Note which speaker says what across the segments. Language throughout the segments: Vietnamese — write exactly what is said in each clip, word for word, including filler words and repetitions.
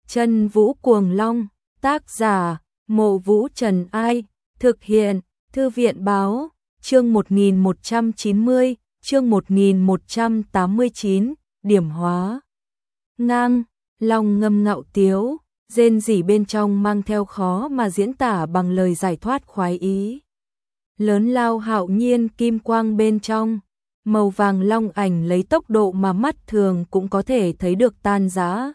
Speaker 1: Chân Vũ Cuồng Long, tác giả, Mộ Vũ Trần Ai, thực hiện, Thư viện Báo, chương một nghìn một trăm chín mươi, chương một nghìn một trăm tám mươi chín, điểm hóa. Ngang, Long ngâm ngạo tiếu, rên rỉ bên trong mang theo khó mà diễn tả bằng lời giải thoát khoái ý. Lớn lao hạo nhiên kim quang bên trong, màu vàng long ảnh lấy tốc độ mà mắt thường cũng có thể thấy được tan rã,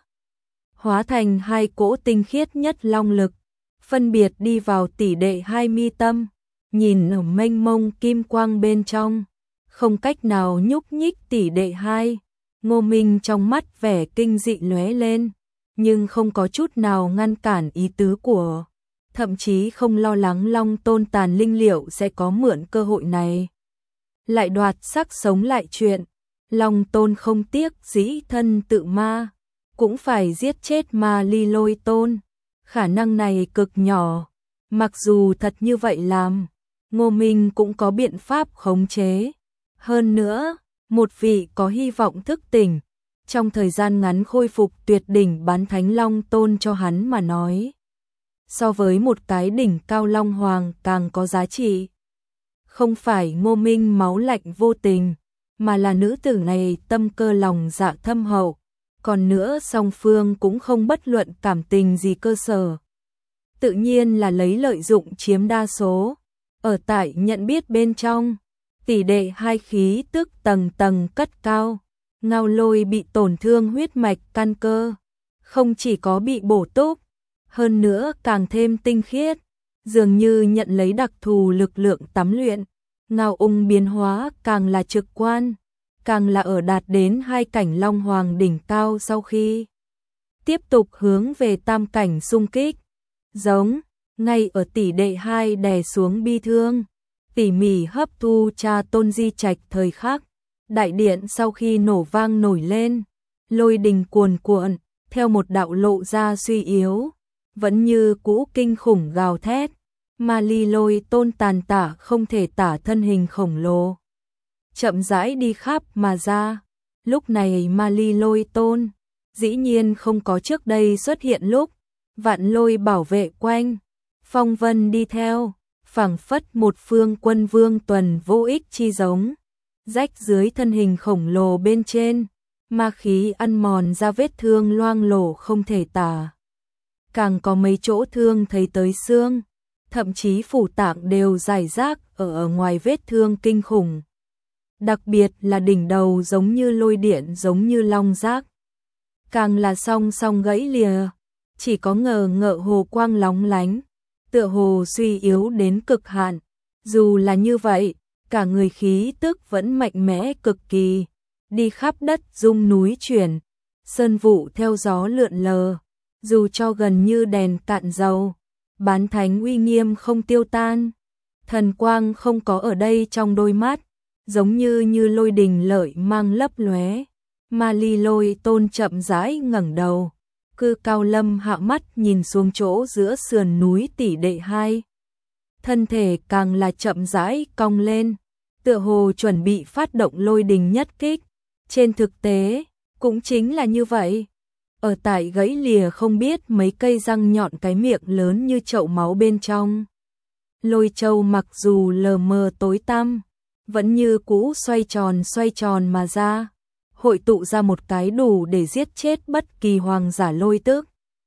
Speaker 1: hóa thành hai cỗ tinh khiết nhất long lực, phân biệt đi vào tỷ đệ hai mi tâm, nhìn ở mênh mông kim quang bên trong, không cách nào nhúc nhích tỷ đệ hai. Ngô Minh trong mắt vẻ kinh dị lóe lên, nhưng không có chút nào ngăn cản ý tứ của, thậm chí không lo lắng Long Tôn tàn linh liệu sẽ có mượn cơ hội này lại đoạt sắc sống lại chuyện. Long Tôn không tiếc dĩ thân tự ma, cũng phải giết chết Ma Ly Lôi Tôn. Khả năng này cực nhỏ, mặc dù thật như vậy làm, Ngô Minh cũng có biện pháp khống chế. Hơn nữa, một vị có hy vọng thức tỉnh, trong thời gian ngắn khôi phục tuyệt đỉnh bán thánh Long Tôn cho hắn mà nói, so với một cái đỉnh cao Long Hoàng càng có giá trị. Không phải Ngô Minh máu lạnh vô tình, mà là nữ tử này tâm cơ lòng dạ thâm hậu, còn nữa song phương cũng không bất luận cảm tình gì cơ sở. Tự nhiên là lấy lợi dụng chiếm đa số. Ở tại nhận biết bên trong, tỷ đệ hai khí tức tầng tầng cất cao, Ngao Lôi bị tổn thương huyết mạch căn cơ, không chỉ có bị bổ túc, hơn nữa càng thêm tinh khiết, dường như nhận lấy đặc thù lực lượng tắm luyện. Ngao Ung biến hóa càng là trực quan, càng là ở đạt đến hai cảnh Long Hoàng đỉnh cao sau khi tiếp tục hướng về tam cảnh xung kích. Giống, ngay ở tỷ đệ hai đè xuống bi thương, tỉ mỉ hấp thu cha tôn di trạch thời khắc, đại điện sau khi nổ vang nổi lên, lôi đình cuồn cuộn, theo một đạo lộ ra suy yếu, vẫn như cũ kinh khủng gào thét. Ma Ly Lôi Tôn tàn tả không thể tả thân hình khổng lồ, chậm rãi đi khắp mà ra. Lúc này Ma Ly Lôi Tôn dĩ nhiên không có trước đây xuất hiện lúc vạn lôi bảo vệ quanh, phong vân đi theo, phảng phất một phương quân vương tuần vô ích chi giống. Rách dưới thân hình khổng lồ bên trên, ma khí ăn mòn ra vết thương loang lổ không thể tả. Càng có mấy chỗ thương thấy tới xương, thậm chí phủ tạng đều rải rác ở, ở ngoài vết thương kinh khủng. Đặc biệt là đỉnh đầu giống như lôi điện giống như long giác, càng là song song gãy lìa, chỉ có ngờ ngợ hồ quang lóng lánh, tựa hồ suy yếu đến cực hạn. Dù là như vậy, cả người khí tức vẫn mạnh mẽ cực kỳ, đi khắp đất rung núi chuyển, sơn vụ theo gió lượn lờ, dù cho gần như đèn cạn dầu, bán thánh uy nghiêm không tiêu tan, thần quang không có ở đây trong đôi mắt, giống như như lôi đình lợi mang lấp lóe. Ma Ly Lôi Tôn chậm rãi ngẩng đầu, cư cao lâm hạ mắt nhìn xuống chỗ giữa sườn núi tỷ đệ hai, thân thể càng là chậm rãi cong lên, tựa hồ chuẩn bị phát động lôi đình nhất kích. Trên thực tế, cũng chính là như vậy. Ở tại gãy lìa không biết mấy cây răng nhọn cái miệng lớn như chậu máu bên trong, lôi châu mặc dù lờ mờ tối tăm, vẫn như cũ xoay tròn xoay tròn mà ra, hội tụ ra một cái đủ để giết chết bất kỳ hoàng giả lôi tức.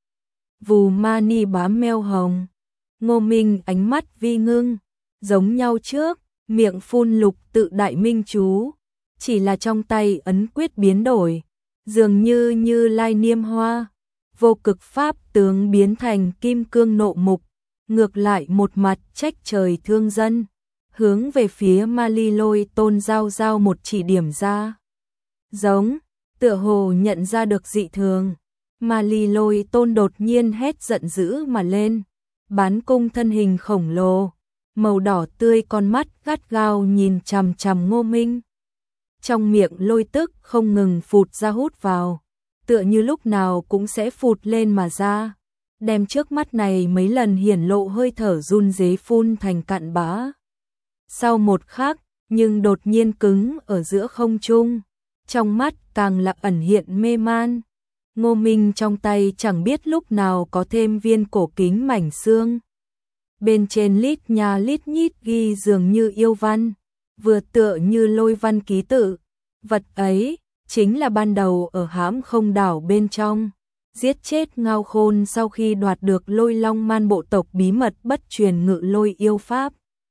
Speaker 1: Vù ma ni bám meo hồng, Ngô Minh ánh mắt vi ngưng, giống nhau trước, miệng phun lục tự đại minh chú, chỉ là trong tay ấn quyết biến đổi, dường như như lai niêm hoa, vô cực pháp tướng biến thành kim cương nộ mục, ngược lại một mặt trách trời thương dân, hướng về phía Ma Ly Lôi Tôn giao giao một chỉ điểm ra. Giống, tựa hồ nhận ra được dị thường, Ma Ly Lôi Tôn đột nhiên hét giận dữ mà lên, bán cung thân hình khổng lồ, màu đỏ tươi con mắt gắt gao nhìn chằm chằm Ngô Minh. Trong miệng lôi tức không ngừng phụt ra hút vào, tựa như lúc nào cũng sẽ phụt lên mà ra, đem trước mắt này mấy lần hiển lộ hơi thở run rế phun thành cặn bã. Sau một khắc, nhưng đột nhiên cứng ở giữa không trung, trong mắt càng là ẩn hiện mê man, Ngô Minh trong tay chẳng biết lúc nào có thêm viên cổ kính mảnh xương. Bên trên lít nha lít nhít ghi dường như yêu văn, vừa tựa như lôi văn ký tự. Vật ấy chính là ban đầu ở Hãm Không đảo bên trong, giết chết Ngao Khôn sau khi đoạt được Lôi Long Man bộ tộc bí mật bất truyền ngự lôi yêu pháp.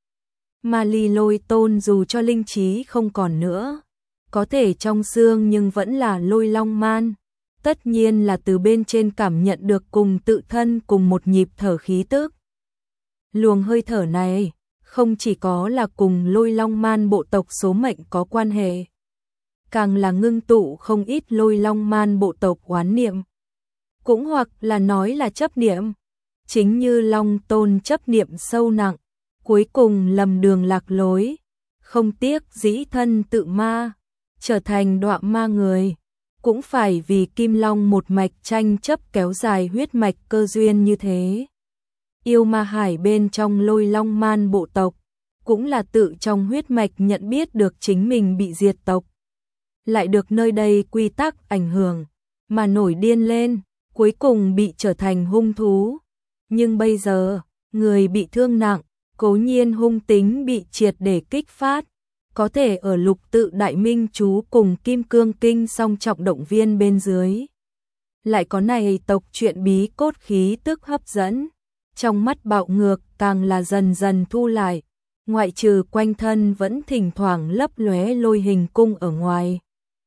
Speaker 1: Ma Ly Lôi Tôn dù cho linh trí không còn nữa, có thể trong xương nhưng vẫn là Lôi Long Man. Tất nhiên là từ bên trên cảm nhận được cùng tự thân cùng một nhịp thở khí tức. Luồng hơi thở này không chỉ có là cùng Lôi Long Man bộ tộc số mệnh có quan hệ, càng là ngưng tụ không ít Lôi Long Man bộ tộc oán niệm, cũng hoặc là nói là chấp niệm. Chính như Long Tôn chấp niệm sâu nặng, cuối cùng lầm đường lạc lối, không tiếc dĩ thân tự ma, trở thành đọa ma người, cũng phải vì Kim Long một mạch tranh chấp kéo dài huyết mạch cơ duyên như thế. Yêu ma hải bên trong Lôi Long Man bộ tộc, cũng là tự trong huyết mạch nhận biết được chính mình bị diệt tộc, lại được nơi đây quy tắc ảnh hưởng, mà nổi điên lên, cuối cùng bị trở thành hung thú. Nhưng bây giờ, người bị thương nặng, cố nhiên hung tính bị triệt để kích phát, có thể ở Lục Tự Đại Minh chú cùng Kim Cương Kinh song trọng động viên bên dưới. Lại có này tộc chuyện bí cốt khí tức hấp dẫn, trong mắt bạo ngược càng là dần dần thu lại, ngoại trừ quanh thân vẫn thỉnh thoảng lấp lóe lôi hình cung ở ngoài.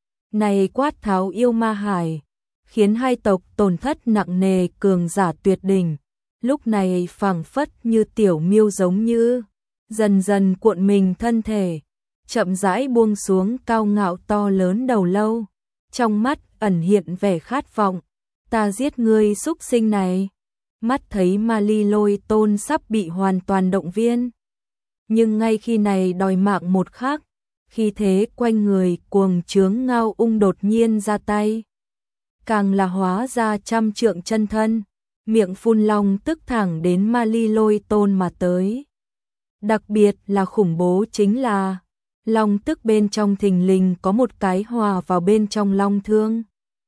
Speaker 1: Này quát tháo yêu ma hải, khiến hai tộc tổn thất nặng nề cường giả tuyệt đỉnh, lúc này phảng phất như tiểu miêu giống như, dần dần cuộn mình thân thể, chậm rãi buông xuống cao ngạo to lớn đầu lâu, trong mắt ẩn hiện vẻ khát vọng, ta giết ngươi súc sinh này. Mắt thấy Ma Ly Lôi Tôn sắp bị hoàn toàn động viên, nhưng ngay khi này đòi mạng một khắc, khi thế quanh người cuồng trướng Ngao Ung đột nhiên ra tay, càng là hóa ra trăm trượng chân thân, miệng phun long tức thẳng đến Ma Ly Lôi Tôn mà tới. Đặc biệt là khủng bố chính là long tức bên trong thình lình có một cái hòa vào bên trong long thương,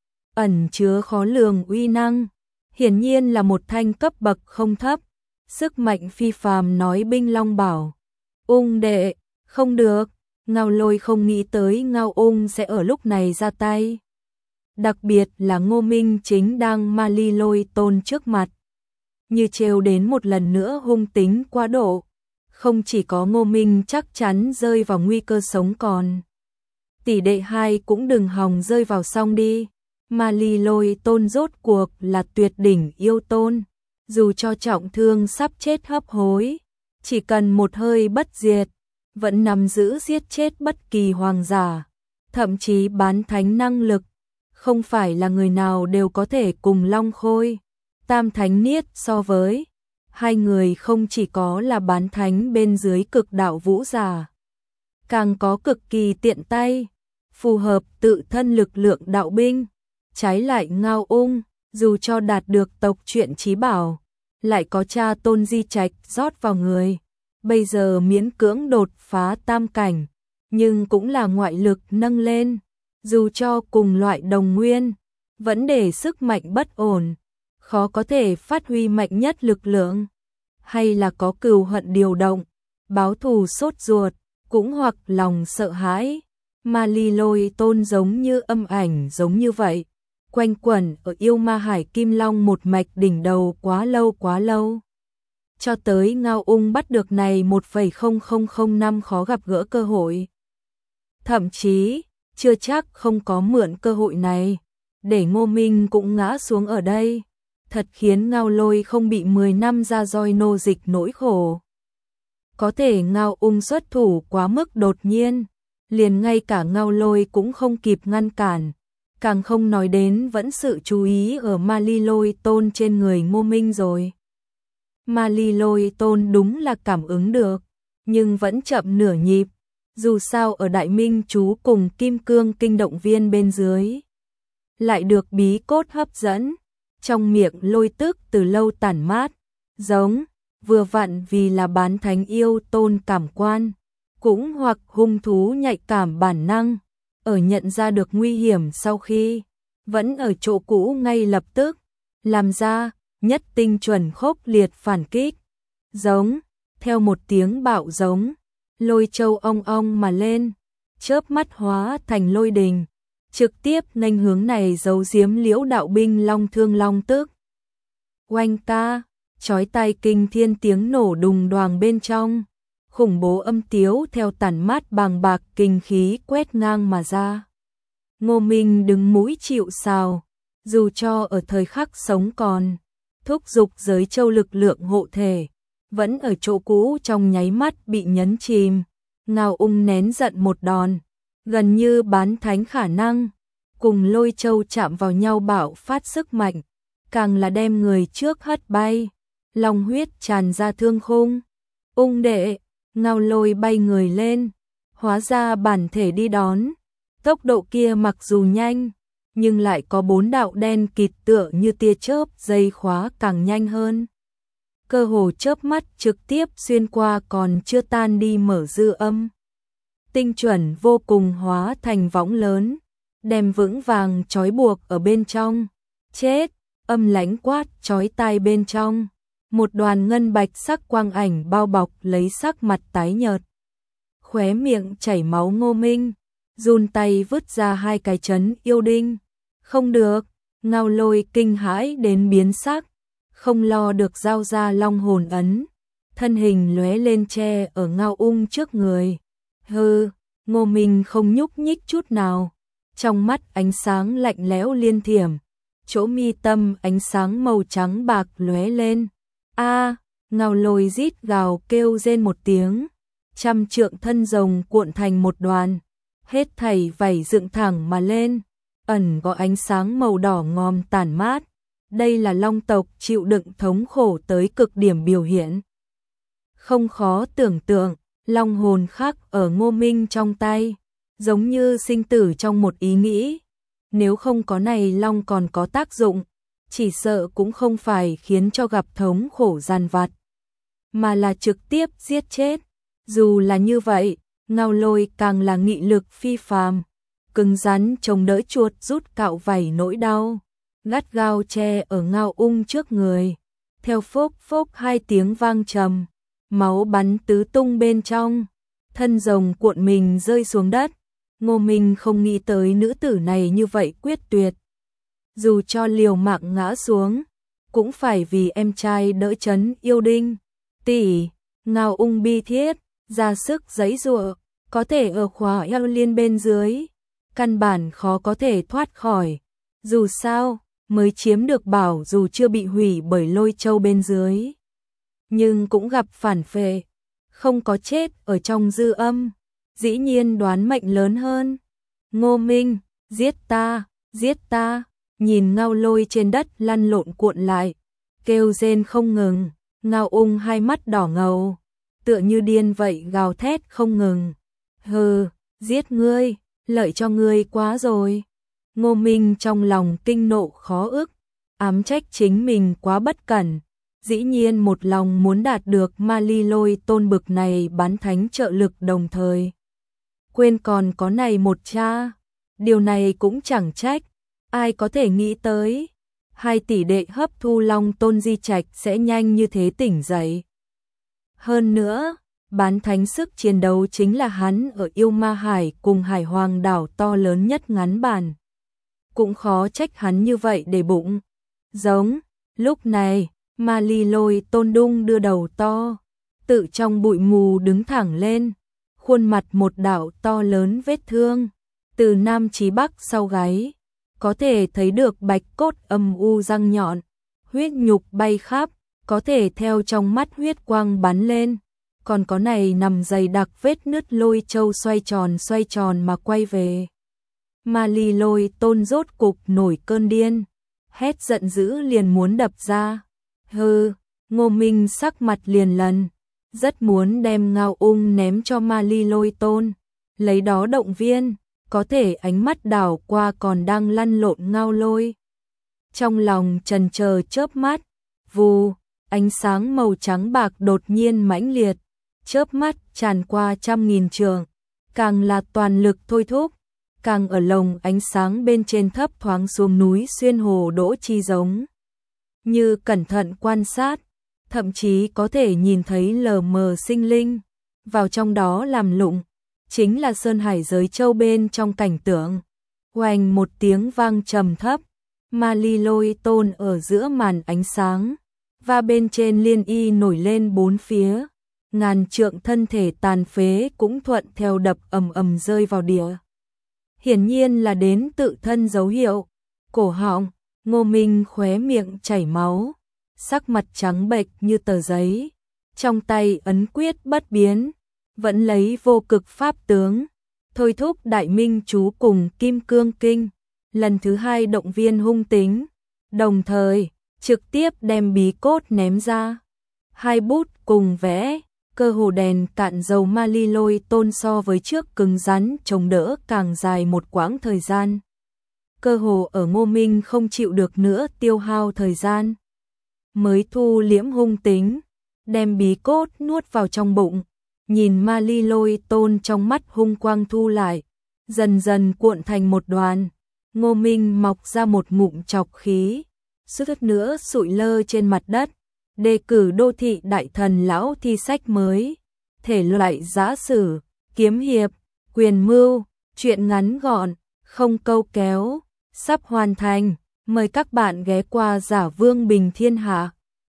Speaker 1: ẩn chứa khó lường uy năng, hiển nhiên là một thanh cấp bậc không thấp, sức mạnh phi phàm. Nói binh long bảo, Ung đệ, không được. Ngao Lôi không nghĩ tới Ngao Ung sẽ ở lúc này ra tay, đặc biệt là Ngô Minh chính đang Ma Ly Lôi Tôn trước mặt, như trêu đến một lần nữa hung tính quá độ, không chỉ có Ngô Minh chắc chắn rơi vào nguy cơ sống còn, tỷ đệ hai cũng đừng hòng rơi vào xong đi. Ma Ly Lôi Tôn rốt cuộc là tuyệt đỉnh yêu tôn, dù cho trọng thương sắp chết hấp hối, chỉ cần một hơi bất diệt, vẫn nắm giữ giết chết bất kỳ hoàng giả, thậm chí bán thánh năng lực, không phải là người nào đều có thể cùng Long Khôi, Tam Thánh Niết so với. Hai người không chỉ có là bán thánh bên dưới cực đạo vũ giả, càng có cực kỳ tiện tay, phù hợp tự thân lực lượng đạo binh. Trái lại Ngao Ung, dù cho đạt được tộc truyện chí bảo, lại có cha tôn di trạch rót vào người, bây giờ miễn cưỡng đột phá tam cảnh, nhưng cũng là ngoại lực nâng lên, dù cho cùng loại đồng nguyên, vẫn để sức mạnh bất ổn, khó có thể phát huy mạnh nhất lực lượng, hay là có cừu hận điều động, báo thù sốt ruột, cũng hoặc lòng sợ hãi. Ma Ly Lôi Tôn giống như âm ảnh giống như vậy, quanh quẩn ở yêu ma hải Kim Long một mạch đỉnh đầu quá lâu quá lâu. Cho tới Ngao Ung bắt được này một phẩy không không không năm khó gặp gỡ cơ hội. Thậm chí, chưa chắc không có mượn cơ hội này, để Ngô Minh cũng ngã xuống ở đây, thật khiến Ngao Lôi không bị mười năm ra roi nô dịch nỗi khổ. Có thể Ngao Ung xuất thủ quá mức đột nhiên, liền ngay cả Ngao Lôi cũng không kịp ngăn cản, càng không nói đến vẫn sự chú ý ở Ma Ly Lôi Tôn trên người Ngô Minh rồi. Ma Ly Lôi Tôn đúng là cảm ứng được, nhưng vẫn chậm nửa nhịp, dù sao ở Đại Minh chú cùng Kim Cương Kinh động viên bên dưới, lại được bí cốt hấp dẫn, trong miệng lôi tức từ lâu tản mát, giống, vừa vặn vì là bán thánh yêu tôn cảm quan, cũng hoặc hung thú nhạy cảm bản năng, ở nhận ra được nguy hiểm sau khi vẫn ở chỗ cũ ngay lập tức, làm ra nhất tinh chuẩn khốc liệt phản kích. Giống, theo một tiếng bạo giống, lôi châu ong ong mà lên, chớp mắt hóa thành lôi đình, trực tiếp nghênh hướng này giấu giếm Liễu đạo binh long thương long tức. Oanh ta, chói tai kinh thiên tiếng nổ đùng đoàng bên trong, khủng bố âm tiếu theo tản mát bàng bạc kinh khí quét ngang mà ra. Ngô Minh đứng mũi chịu sào, dù cho ở thời khắc sống còn, thúc giục giới châu lực lượng hộ thể, vẫn ở chỗ cũ trong nháy mắt bị nhấn chìm. Ngao Ung nén giận một đòn, gần như bán thánh khả năng, cùng lôi châu chạm vào nhau bạo phát sức mạnh, càng là đem người trước hất bay, long huyết tràn ra thương khung. Ung đệ, Ngao Lôi bay người lên, hóa ra bản thể đi đón, tốc độ kia mặc dù nhanh, nhưng lại có bốn đạo đen kịt tựa như tia chớp dây khóa càng nhanh hơn. Cơ hồ chớp mắt trực tiếp xuyên qua còn chưa tan đi mở dư âm. Tinh chuẩn vô cùng hóa thành võng lớn, đem vững vàng trói buộc ở bên trong. Chết, âm lãnh quát chói tai bên trong. Một đoàn ngân bạch sắc quang ảnh bao bọc lấy sắc mặt tái nhợt. Khóe miệng chảy máu Ngô Minh, run tay vứt ra hai cái chấn yêu đinh. Không được, Ngao Lôi kinh hãi đến biến sắc, không lo được giao ra long hồn ấn, thân hình lóe lên che ở Ngao Ung trước người. Hừ, Ngô Minh không nhúc nhích chút nào, trong mắt ánh sáng lạnh lẽo liên thiểm, chỗ mi tâm ánh sáng màu trắng bạc lóe lên. A, Ngao Lôi rít gào kêu rên một tiếng, trăm trượng thân rồng cuộn thành một đoàn, hết thảy vảy dựng thẳng mà lên, ẩn có ánh sáng màu đỏ ngòm tản mát. Đây là long tộc chịu đựng thống khổ tới cực điểm biểu hiện. Không khó tưởng tượng, long hồn khắc ở Ngô Minh trong tay, giống như sinh tử trong một ý nghĩ. Nếu không có này long còn có tác dụng, chỉ sợ cũng không phải khiến cho gặp thống khổ gian vặt, mà là trực tiếp giết chết. Dù là như vậy, Ngao Lôi càng là nghị lực phi phàm, cứng rắn chống đỡ chuột rút cạo vảy nỗi đau, gắt gao che ở Ngao Ung trước người. Theo phốc phốc hai tiếng vang trầm, máu bắn tứ tung bên trong, thân rồng cuộn mình rơi xuống đất. Ngô Minh không nghĩ tới nữ tử này như vậy quyết tuyệt, dù cho liều mạng ngã xuống, cũng phải vì em trai đỡ chấn yêu đinh. Tỷ, Ngao Ung bi thiết, ra sức giãy giụa, có thể ở khóa eo liên bên dưới, căn bản khó có thể thoát khỏi. Dù sao, mới chiếm được bảo dù chưa bị hủy bởi lôi châu bên dưới, nhưng cũng gặp phản phệ, không có chết ở trong dư âm, dĩ nhiên đoán mệnh lớn hơn. Ngô Minh, giết ta, giết ta, nhìn Ngao Lôi trên đất lăn lộn cuộn lại, kêu rên không ngừng. Ngao Ung hai mắt đỏ ngầu, tựa như điên vậy gào thét không ngừng. Hừ, giết ngươi, lợi cho ngươi quá rồi. Ngô Minh trong lòng kinh nộ khó ức, ám trách chính mình quá bất cẩn, dĩ nhiên một lòng muốn đạt được Ma Ly Lôi tôn bực này bán thánh trợ lực đồng thời. Quên còn có này một cha, điều này cũng chẳng trách, ai có thể nghĩ tới. Hai tỷ đệ hấp thu long tôn di trạch sẽ nhanh như thế tỉnh dậy. Hơn nữa, bán thánh sức chiến đấu chính là hắn ở Yêu Ma Hải cùng Hải Hoàng đảo to lớn nhất ngắn bàn. Cũng khó trách hắn như vậy để bụng. Giống, lúc này, Ma Ly Lôi tôn đung đưa đầu to, tự trong bụi mù đứng thẳng lên, khuôn mặt một đạo to lớn vết thương, từ nam chí bắc sau gáy, có thể thấy được bạch cốt âm u răng nhọn, huyết nhục bay khắp, có thể theo trong mắt huyết quang bắn lên, còn có này nằm dày đặc vết nứt lôi châu xoay tròn xoay tròn mà quay về. Ma Ly Lôi tôn rốt cục nổi cơn điên, hét giận dữ liền muốn đập ra. Hừ, Ngô Minh sắc mặt liền lần, rất muốn đem Ngao Ung ném cho Ma Ly Lôi tôn, lấy đó động viên, có thể ánh mắt đảo qua còn đang lăn lộn Ngao Lôi. Trong lòng trần chờ chớp mắt, vù, ánh sáng màu trắng bạc đột nhiên mãnh liệt, chớp mắt tràn qua trăm nghìn trường, càng là toàn lực thôi thúc, càng ở lồng ánh sáng bên trên thấp thoáng xuống núi xuyên hồ đỗ chi giống. Như cẩn thận quan sát, thậm chí có thể nhìn thấy lờ mờ sinh linh, vào trong đó làm lụng, chính là sơn hải giới châu bên trong cảnh tượng. Oanh một tiếng vang trầm thấp, Ma Ly Lôi Tôn ở giữa màn ánh sáng, và bên trên liên y nổi lên bốn phía, ngàn trượng thân thể tàn phế cũng thuận theo đập ầm ầm rơi vào địa. Hiển nhiên là đến tự thân dấu hiệu, cổ họng, Ngô Minh khóe miệng chảy máu, sắc mặt trắng bệch như tờ giấy, trong tay ấn quyết bất biến, vẫn lấy vô cực pháp tướng, thôi thúc đại minh chú cùng kim cương kinh, lần thứ hai động viên hung tính, đồng thời trực tiếp đem bí cốt ném ra. Hai bút cùng vẽ, cơ hồ đèn cạn dầu Ma Ly Lôi Tôn so với trước cứng rắn chống đỡ càng dài một quãng thời gian. Cơ hồ ở Ngô Minh không chịu được nữa tiêu hao thời gian, mới thu liễm hung tính, đem bí cốt nuốt vào trong bụng, nhìn Ma Ly Lôi Tôn trong mắt hung quang thu lại, dần dần cuộn thành một đoàn. Ngô Minh mọc ra một ngụm chọc khí, suýt nữa sụi lơ trên mặt đất, đề cử đô thị đại thần lão thi sách mới, thể loại giã sử, kiếm hiệp, quyền mưu, truyện ngắn gọn, không câu kéo, sắp hoàn thành, mời các bạn ghé qua Giả Vương Bình Thiên Hạ.